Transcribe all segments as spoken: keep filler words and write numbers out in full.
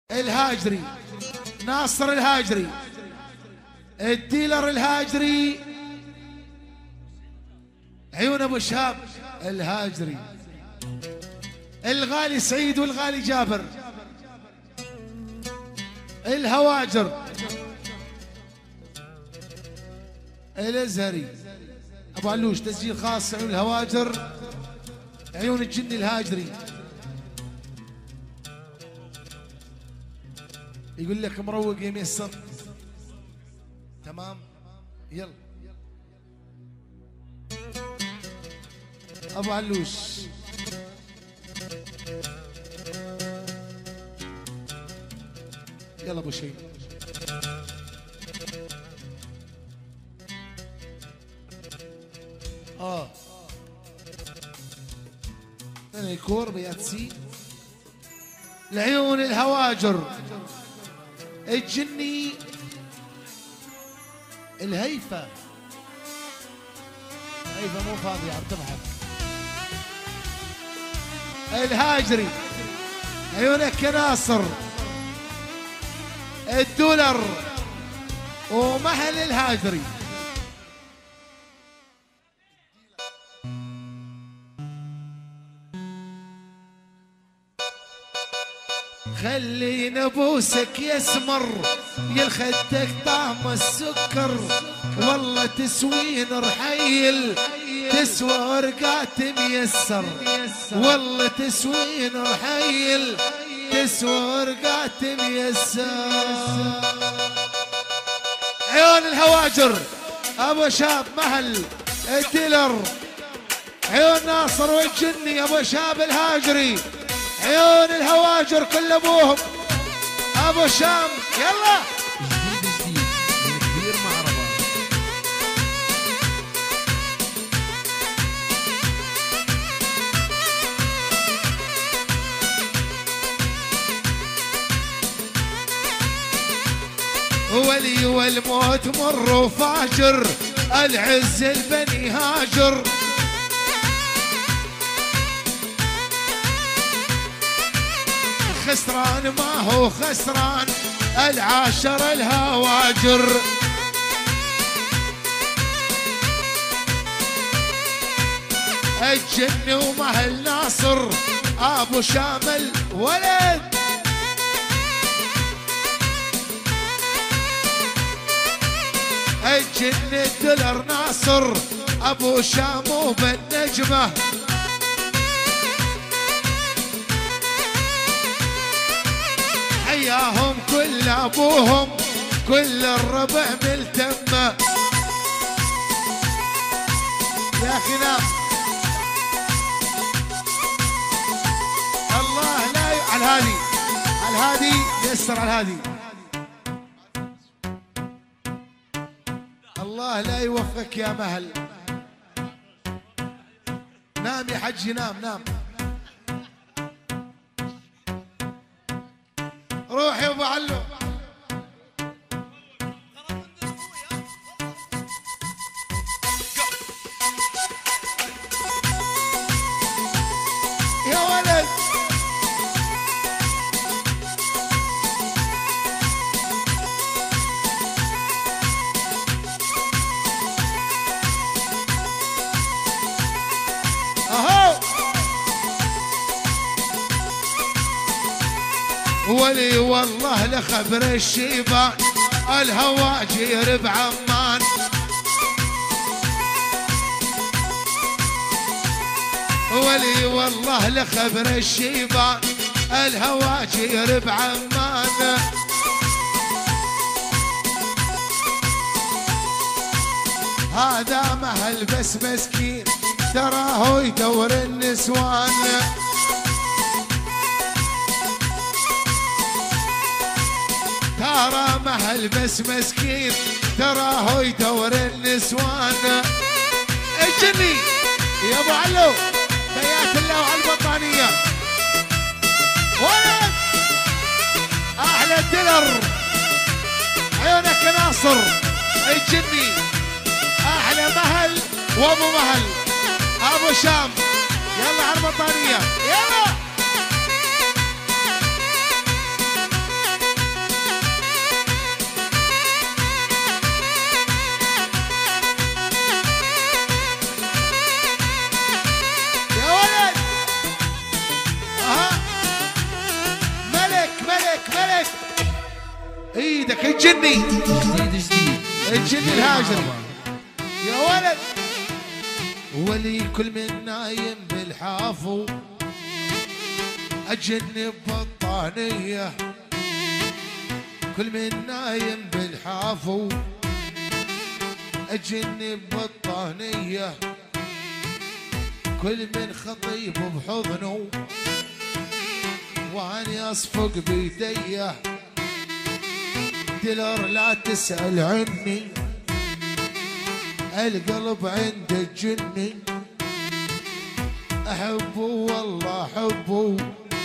الهاجري، ناصر الهاجري، الديلر الهاجري، عيون ابو شهاب الهاجري، الغالي سعيد والغالي جابر، الهواجر، الازهري، ابو علوش تسجيل خاص عيون الهواجر، عيون الجن الهاجري. يقول لك مروق يميسر تمام. يلا ابو علوش يلا ابو شيء. اه انا يكور بياتسي العيون الهواجر، الجني، الهيفة، هيفة مو فاضية عم تضحك، الهاجري، عيونك يا ناصر، الدولر ومهل الهاجري. خلينا ابوسك يا سمر يا خدك طعم السكر، والله تسوين رحيل تسوى ورقات ميسر، والله تسوين رحيل تسوى ورقات ميسر. عيون الهواجر ابو شاب مهل الديلر، عيون ناصر والجني ابو شاب الهاجري، عيون الهواجر كل ابوهم ابو شام. يلا جديد جديد من كبير معربة. ولي والموت مر وفاجر، العز البني هاجر، خسران ما هو خسران العاشر الهواجر. الجن ومهل ناصر ابو شامل ولد، الجن الدلر ناصر ابو شامو بالنجمه، حياهم كل ابوهم كل الربع ملتمه. يا اخي نام الله لا ي... على الهادي على الهادي يسر على الهادي، الله لا يوفقك يا مهل. نام يا حجي نام نام. روح يا ابو علو. يا ولد اهو ولي والله لخبر الشيبان الهواجير بعمان، ولي والله لخبر الشيبان الهواجير بعمان. هذا مهل بس مسكين تراه يدور النسوان، ترى مهل بس مسكين تراه يدور النسوان. الجني يا ابو علو بيات الله وعلى البطانيه، ولد احلى الدلر، عيونك يا ناصر، الجني احلى مهل وابو مهل ابو شام. يلا على البطانيه يلا ولد ايدك الجني جديد جديد الجني الهاجري يا ولد. ولي كل من نايم بالحافو اجنب بطانيه، كل من نايم بالحافو اجنب بطانيه، كل من خطيب بحضنه واني اصفق بيديه. دلر لا تسأل عني القلب عنده الجني، احبه والله احبه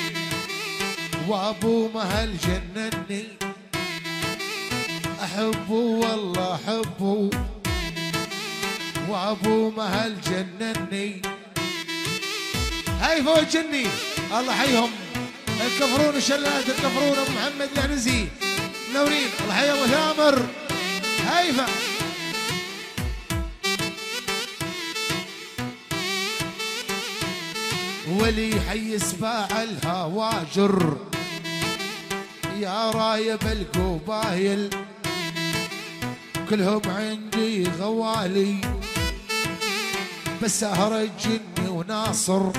وابو مهل جنني، احبه والله احبه وابو مهل جنني. هاي فوق جني الله حيهم الكفرون الشلات الكفرون ابو محمد العنزي منورين الله حي ابو ثامر هيفا. ولي حي سباع الهواجر يا رايب القبايل، كلهم عندي غوالي بس سهر الجني وناصر،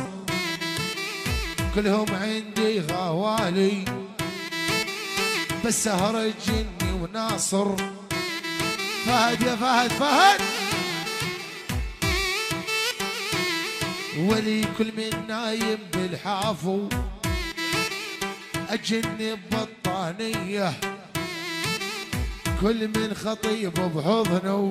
كلهم عندي غوالي بس سهر الجني وناصر. فهد يا فهد فهد. ولي كل من نايم بالحافو اجنب بطانيه، كل من خطيب بحضنه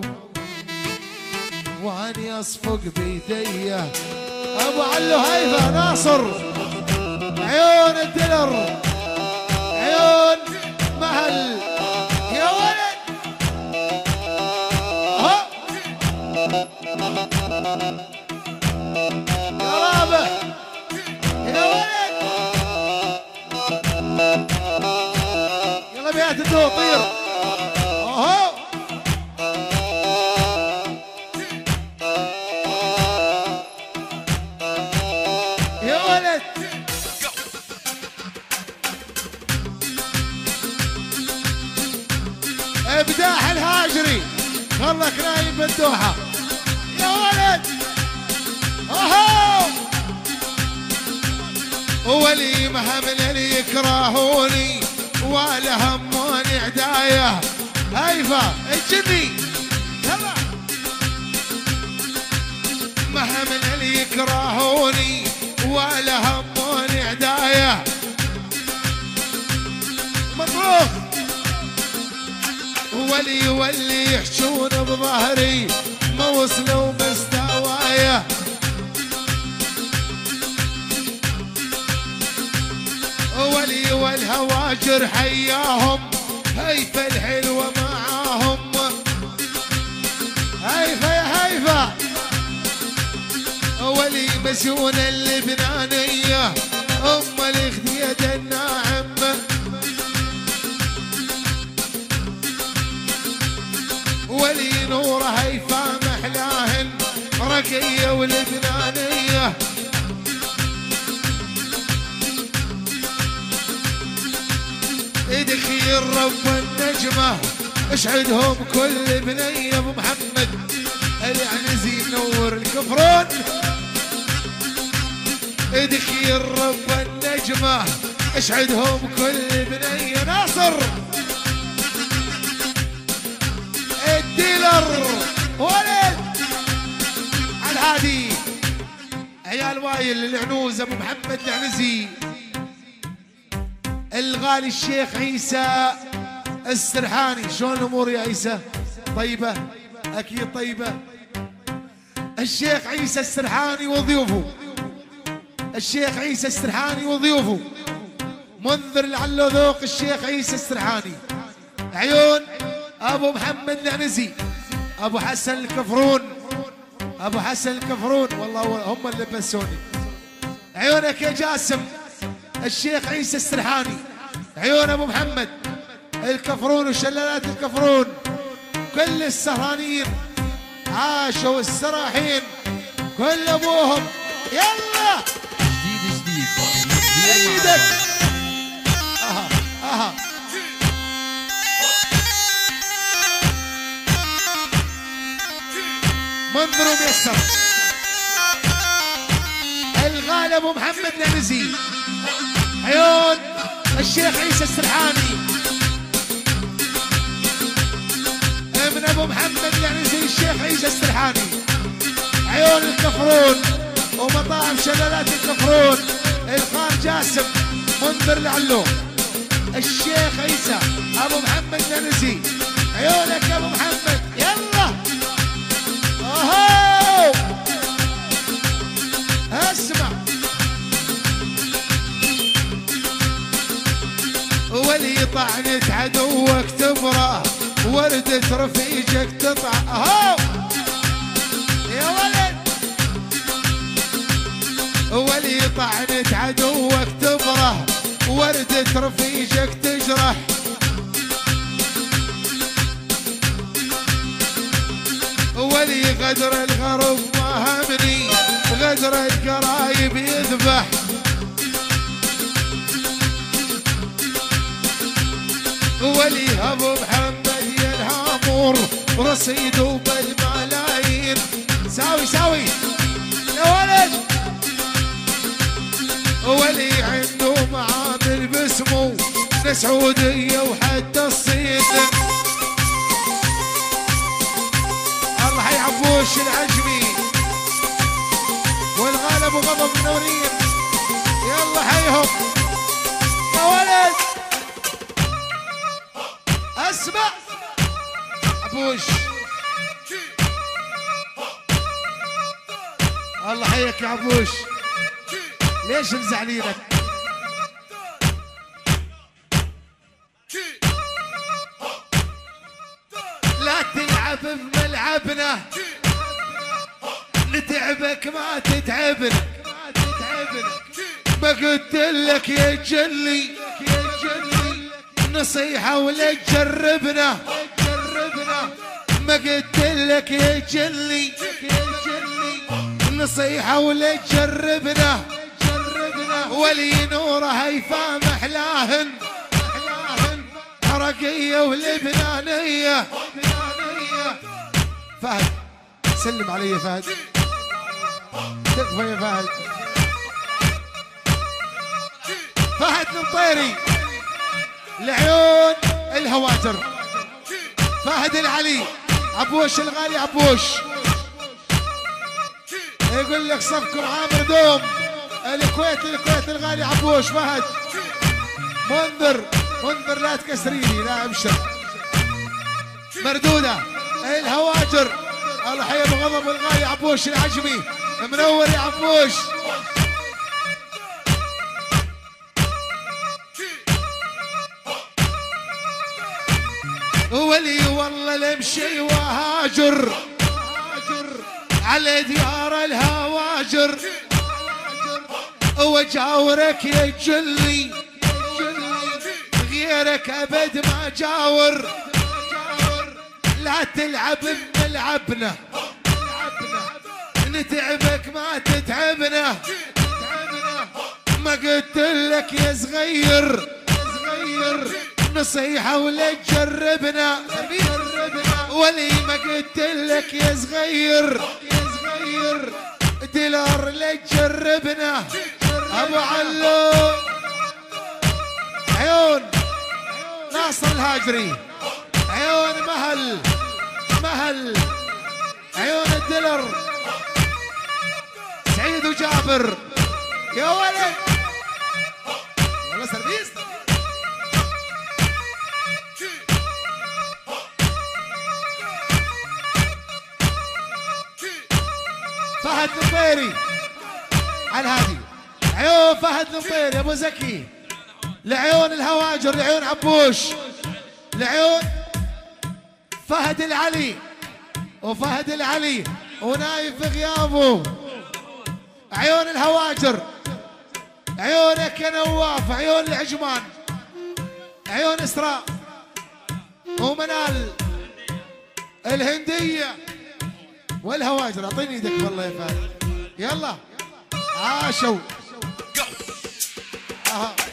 واني اصفق بيديه. ابو علو هيفا ناصر عيون الدلر عيون مهل يا ولد. ها يا رابح يا ولد يلا بيات الدو طير. اهو يا ولد ابداح الهاجري خلك نايم بالدوحه يا ولد. اهو ولي مهمل اللي يكرهوني ولا هموني عدايه. هيفا الجني يلا مهمل اللي يكرهوني ولا هموني عدايه. مبروك ولي واللي يحشون بظهري ما وصلوا مستوايا. ولي والهواجر حياهم هيفا الحلوة معاهم. هيفا يا هيفا ولي مسيون اللبنانية ام الخديد الناعم. ولي نور هيفا محلاهن رقية ولبنانية. ادخي الرب النجمة اشعدهم كل بنية. ابو محمد العنزي نور الكفرون. ادخي الرب النجمة اشعدهم كل بنية. ناصر الديلر ولد الهادي عيال وايل العنوز ابو محمد العنزي. الغالي الشيخ عيسى السرحاني. شلون الامور يا عيسى؟ طيبه؟ اكيد طيبه. الشيخ عيسى السرحاني وضيوفه الشيخ عيسى السرحاني وضيوفه منذر لعله ذوق الشيخ عيسى السرحاني. عيون ابو محمد العنزي ابو حسن الكفرون ابو حسن الكفرون والله هم اللي لبسوني. عيونك يا جاسم الشيخ عيسى السرحاني. عيون ابو محمد الكفرون وشلالات الكفرون كل السهرانين عاشوا السراحين كل ابوهم. يلا جديد جديد ايدك. اها اها منظر وميسر. الغالي ابو محمد نعنزي، عيون الشيخ عيسى السرحاني، ابن ابو محمد نعنزي الشيخ عيسى السرحاني، عيون الكفرون ومطاعم شلالات الكفرون، الخال جاسم منذر لعلو، الشيخ عيسى ابو محمد نعنزي، عيونك يا ابو محمد. يلا اهو اسمع. ولي طعنة عدوك تبرى، وردة رفيجك تطع. اهو يا ولد. ولي طعنة عدوك تبرى، وردة رفيجك تجرح. ولي غدر الغرب ما همني، غدر القرايب يذبح. ولي ابو محمد يا الهامور، رصيده بالملايين. ساوي ساوي يا ولد. ولي عنده معامل باسمه، سعودية وحتى الصين. الله حي عبوش العجمي والغالب وغضب منورين. يلا حيهم يا ولد. اسمع عبوش. الله حيك يا عبوش. ليش مزعلينك؟ لا تلعب بملعبنا، نتعبك ما تتعبنا. ما قلت لك يا جلي نصيحة ولا تجربنا. ما قلت لك يا جلي نصيحة ولا تجربنا. ولي نوره هيفا محلاهن، حرقية ولبنانية. فهد سلم علي يا فهد. تكفى يا فهد. فهد المطيري لعيون الهواجر. فهد العلي عبوش الغالي عبوش. يقول لك صفكم عامر دوم. الكويت الكويت الغالي عبوش. فهد منذر منذر لا تكسريني لا ابشر. مردودة الهواجر. الله حي ابو غضب الغالي عبوش العجمي. منور يا عبوش. ولي والله لمشي وهاجر على ديار الهواجر، وجاورك يا جلي غيرك ابد ما جاور. لا تلعب بملعبنا، نتعبك ما تتعبنا. ما قلت لك يا صغير نصيحة ولا تجربنا. ولي ما قلت لك يا صغير ديلار لا تجربنا. ابو علو عيون ناصر الهاجري، عيون مهل مهل، عيون الدلر سعيد وجابر. يا ولد يلا سربيس. فهد المطيري على الهادي، عيون فهد المطيري ابو زكي، لعيون الهواجر، لعيون عبوش، لعيون فهد العلي وفهد العلي ونايف في غيابه، عيون الهواجر، عيونك يا نواف، عيون العجمان، عيون اسراء ومنال الهندية والهواجر. اعطيني ايدك والله يا فهد. يلا عاشوا. اها